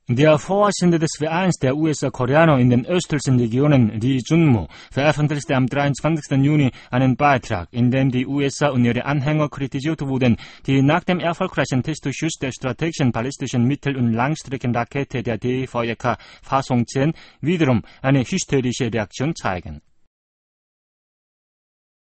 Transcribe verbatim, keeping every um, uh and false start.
Der Vorsitzende des Vereins der U S-Koreaner in den östlichen Regionen, Lee Jun-mo, veröffentlichte am dreiundzwanzigsten Juni einen Beitrag, in dem die U S A und ihre Anhänger kritisiert wurden, die nach dem erfolgreichen Testschuss der strategischen ballistischen Mittel- und Langstreckenrakete der D V E K Hwasong zehn wiederum eine hysterische Reaktion zeigen.